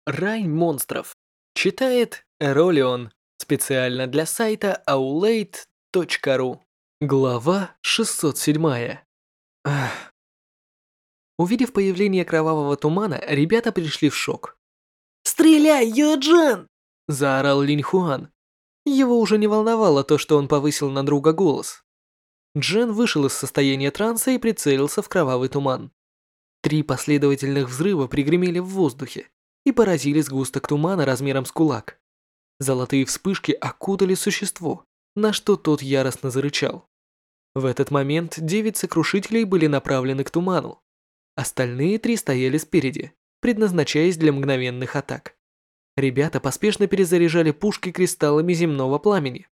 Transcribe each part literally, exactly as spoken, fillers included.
Рай монстров. Читает Эролион. Специально для сайта аулейт точка ру. Глава шестьсот семь. Ах. Увидев появление кровавого тумана, ребята пришли в шок. «Стреляй, Юэджин!» – заорал Линь Хуан. Его уже не волновало то, что он повысил на друга голос. Джен вышел из состояния транса и прицелился в кровавый туман. Три последовательных взрыва пригремели в воздухе и поразили сгусток тумана размером с кулак. Золотые вспышки окутали существо, на что тот яростно зарычал. В этот момент девять сокрушителей были направлены к туману. Остальные три стояли спереди, предназначаясь для мгновенных атак. Ребята поспешно перезаряжали пушки кристаллами земного пламени.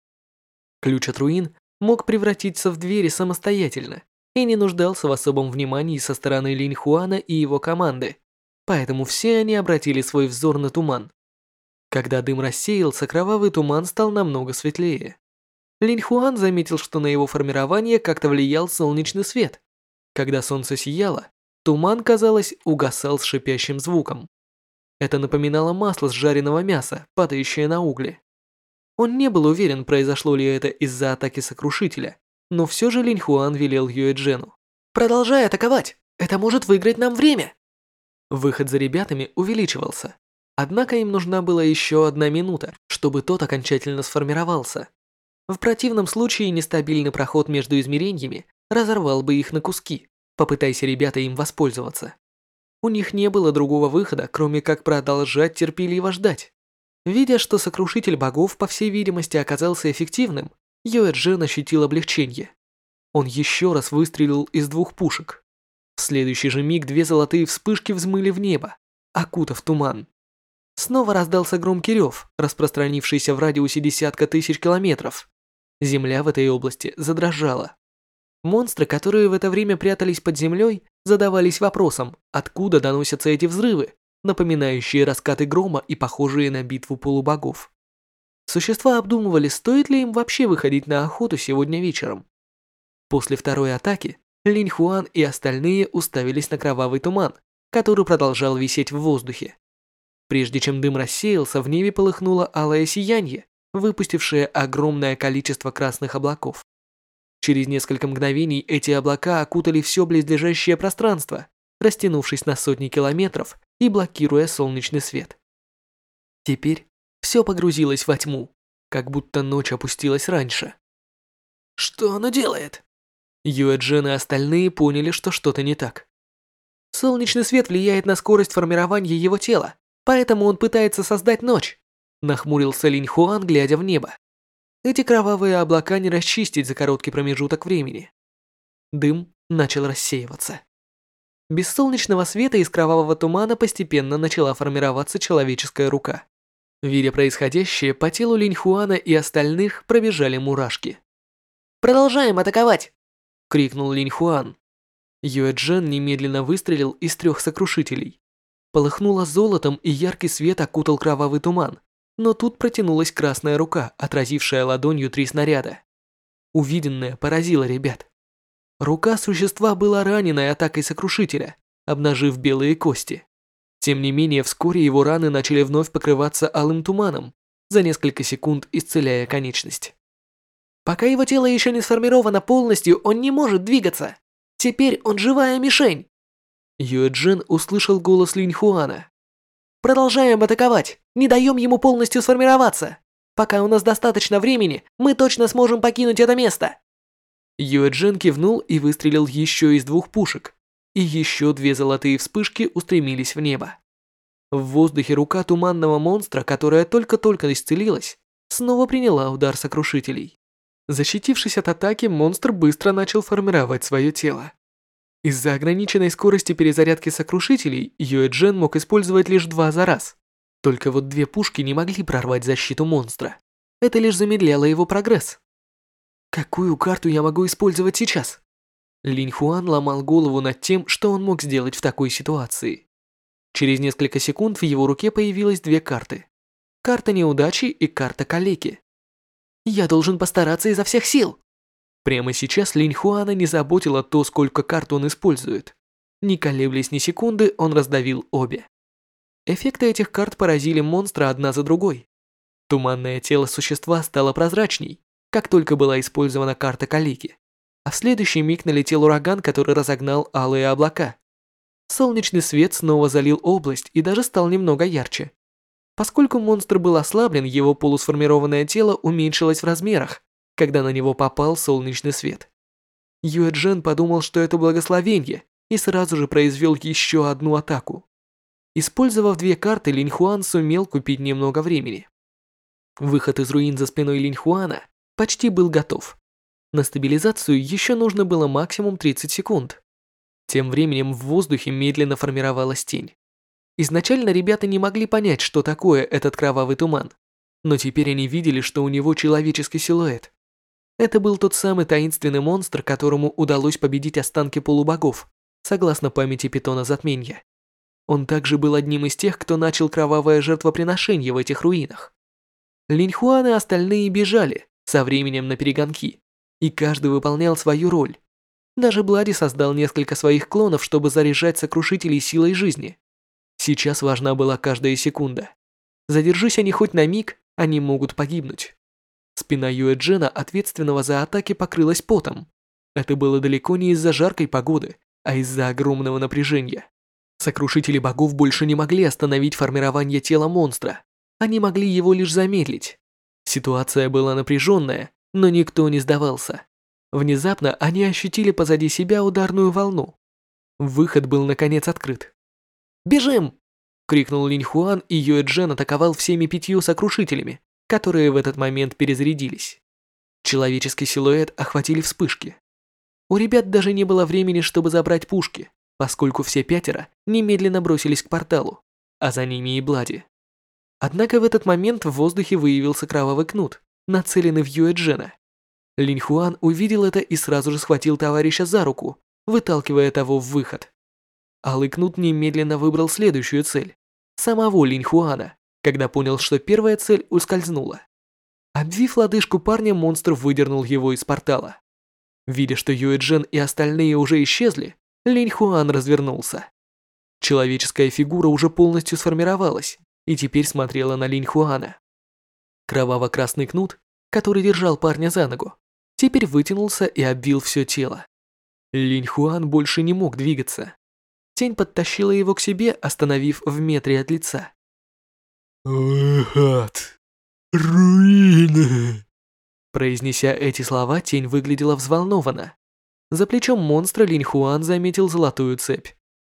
Ключ от руин мог превратиться в двери самостоятельно и не нуждался в особом внимании со стороны Линь Хуана и его команды, поэтому все они обратили свой взор на туман. Когда дым рассеялся, кровавый туман стал намного светлее. Линь Хуан заметил, что на его формирование как-то влиял солнечный свет. Когда солнце сияло, туман, казалось, угасал с шипящим звуком. Это напоминало масло с жареного мяса, падающее на угли. Он не был уверен, произошло ли это из-за атаки сокрушителя, но все же Линь Хуан велел Юэджену: «Продолжай атаковать! Это может выиграть нам время!» Выход за ребятами увеличивался, однако им нужна была еще одна минута, чтобы тот окончательно сформировался. В противном случае нестабильный проход между измерениями разорвал бы их на куски, попытайся ребята им воспользоваться. У них не было другого выхода, кроме как продолжать терпеливо ждать. Видя, что сокрушитель богов, по всей видимости, оказался эффективным, Юэджин ощутил облегчение. Он еще раз выстрелил из двух пушек. В следующий же миг две золотые вспышки взмыли в небо, окутав туман. Снова раздался громкий рев, распространившийся в радиусе десятка тысяч километров. Земля в этой области задрожала. Монстры, которые в это время прятались под землей, задавались вопросом, откуда доносятся эти взрывы, напоминающие раскаты грома и похожие на битву полубогов. Существа обдумывали, стоит ли им вообще выходить на охоту сегодня вечером. После второй атаки Линь Хуан и остальные уставились на кровавый туман, который продолжал висеть в воздухе. Прежде чем дым рассеялся, в небе полыхнуло алое сияние, выпустившее огромное количество красных облаков. Через несколько мгновений эти облака окутали все близлежащее пространство, растянувшись на сотни километров и блокируя солнечный свет. Теперь все погрузилось во тьму, как будто ночь опустилась раньше. «Что она делает?» Юэджин и остальные поняли, что что-то не так. «Солнечный свет влияет на скорость формирования его тела, поэтому он пытается создать ночь», нахмурился Линь Хуан, глядя в небо. Эти кровавые облака не расчистить за короткий промежуток времени. Дым начал рассеиваться. Без солнечного света из кровавого тумана постепенно начала формироваться человеческая рука. Видя происходящее, по телу Линь Хуана и остальных пробежали мурашки. «Продолжаем атаковать!» — крикнул Линь Хуан. Юэджин немедленно выстрелил из трех сокрушителей. Полыхнуло золотом, и яркий свет окутал кровавый туман. Но тут протянулась красная рука, отразившая ладонью три снаряда. Увиденное поразило ребят. Рука существа была раненой атакой сокрушителя, обнажив белые кости. Тем не менее, вскоре его раны начали вновь покрываться алым туманом, за несколько секунд исцеляя конечность. Пока его тело еще не сформировано полностью, он не может двигаться. Теперь он живая мишень. Юэджин услышал голос Линь Хуана. «Продолжаем атаковать, не даем ему полностью сформироваться. Пока у нас достаточно времени, мы точно сможем покинуть это место». Юэджин кивнул и выстрелил еще из двух пушек, и еще две золотые вспышки устремились в небо. В воздухе рука туманного монстра, которая только-только исцелилась, снова приняла удар сокрушителей. Защитившись от атаки, монстр быстро начал формировать свое тело. Из-за ограниченной скорости перезарядки сокрушителей, Юэджин мог использовать лишь два за раз. Только вот две пушки не могли прорвать защиту монстра. Это лишь замедляло его прогресс. Какую карту я могу использовать сейчас? Линь Хуан ломал голову над тем, что он мог сделать в такой ситуации. Через несколько секунд в его руке появилось две карты. Карта неудачи и карта калеки. Я должен постараться изо всех сил. Прямо сейчас Линь Хуана не заботило то, сколько карт он использует. Не колеблясь ни секунды, он раздавил обе. Эффекты этих карт поразили монстра одна за другой. Туманное тело существа стало прозрачней, как только была использована карта Калики, а в следующий миг налетел ураган, который разогнал алые облака. Солнечный свет снова залил область и даже стал немного ярче. Поскольку монстр был ослаблен, его полусформированное тело уменьшилось в размерах, когда на него попал солнечный свет. Юэ Джен подумал, что это благословение, и сразу же произвел еще одну атаку. Использовав две карты, Линь Хуан сумел купить немного времени. Выход из руин за спиной Линь Хуана почти был готов. На стабилизацию еще нужно было максимум тридцать секунд. Тем временем в воздухе медленно формировалась тень. Изначально ребята не могли понять, что такое этот кровавый туман, но теперь они видели, что у него человеческий силуэт. Это был тот самый таинственный монстр, которому удалось победить останки полубогов, согласно памяти Питона Затмения. Он также был одним из тех, кто начал кровавое жертвоприношение в этих руинах. Линь Хуан и остальные бежали, со временем на перегонки, и каждый выполнял свою роль. Даже Блади создал несколько своих клонов, чтобы заряжать сокрушителей силой жизни. Сейчас важна была каждая секунда. Задержись они хоть на миг, они могут погибнуть. Спина Юэ Джена, ответственного за атаки, покрылась потом. Это было далеко не из-за жаркой погоды, а из-за огромного напряжения. Сокрушители богов больше не могли остановить формирование тела монстра. Они могли его лишь замедлить. Ситуация была напряженная, но никто не сдавался. Внезапно они ощутили позади себя ударную волну. Выход был наконец открыт. «Бежим!» — крикнул Линь Хуан, и Юэ Джен атаковал всеми пятью сокрушителями, которые в этот момент перезарядились. Человеческий силуэт охватили вспышки. У ребят даже не было времени, чтобы забрать пушки, поскольку все пятеро немедленно бросились к порталу, а за ними и Блади. Однако в этот момент в воздухе выявился кровавый кнут, нацеленный в Юэ Джена. Линь Хуан увидел это и сразу же схватил товарища за руку, выталкивая того в выход. Алый кнут немедленно выбрал следующую цель – самого Линь Хуана, когда понял, что первая цель ускользнула. Обвив лодыжку парня, монстр выдернул его из портала. Видя, что Юэ Джен и остальные уже исчезли, Линь Хуан развернулся. Человеческая фигура уже полностью сформировалась и теперь смотрела на Линь Хуана. Кроваво-красный кнут, который держал парня за ногу, теперь вытянулся и обвил все тело. Линь Хуан больше не мог двигаться. Тень подтащила его к себе, остановив в метре от лица. «Выход! Руины!» Произнеся эти слова, тень выглядела взволнованно. За плечом монстра Линь Хуан заметил золотую цепь.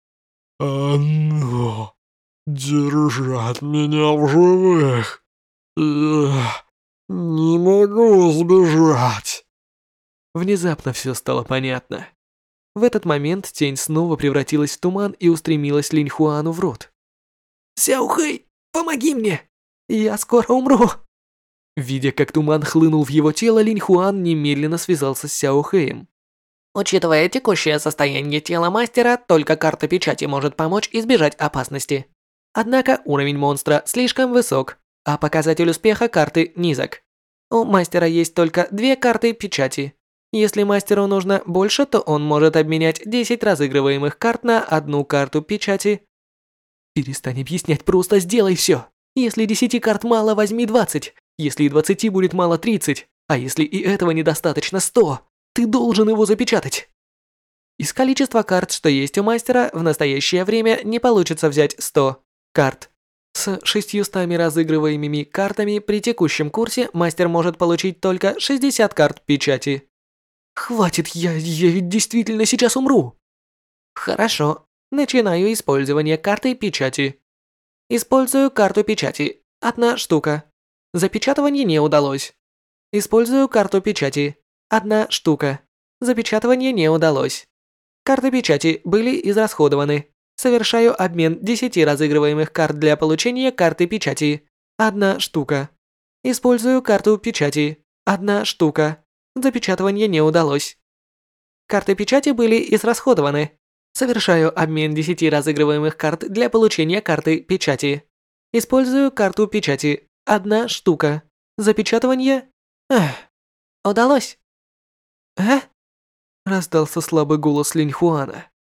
«Оно! Держать меня в живых! Я не могу сбежать!» Внезапно все стало понятно. В этот момент тень снова превратилась в туман и устремилась Линь Хуану в рот. «Сяохэй, помоги мне! Я скоро умру!» Видя, как туман хлынул в его тело, Линь Хуан немедленно связался с Сяохэем. Учитывая текущее состояние тела мастера, только карта печати может помочь избежать опасности. Однако уровень монстра слишком высок, а показатель успеха карты низок. У мастера есть только две карты печати. Если мастеру нужно больше, то он может обменять десять разыгрываемых карт на одну карту печати. «Перестань объяснять, просто сделай все. Если десяти карт мало, возьми двадцать. Если и двадцати будет мало, тридцать. А если и этого недостаточно, сто. Ты должен его запечатать». Из количества карт, что есть у мастера, в настоящее время не получится взять сто карт. С шестьюстами разыгрываемыми картами при текущем курсе мастер может получить только шестьдесят карт печати. «Хватит, я, я ведь действительно сейчас умру». Хорошо, начинаю использование карты печати. Использую карту печати. Одна штука. Запечатывание не удалось. Использую карту печати. Одна штука. Запечатывание не удалось. Карты печати были израсходованы. Совершаю обмен десяти разыгрываемых карт для получения карты печати. Одна штука. Использую карту печати. Одна штука. Запечатывание не удалось. Карты печати были израсходованы. Совершаю обмен десяти разыгрываемых карт для получения карты печати. Использую карту печати. Одна штука. Запечатывание... Эх. Удалось. «А?» — раздался слабый голос Линь Хуана.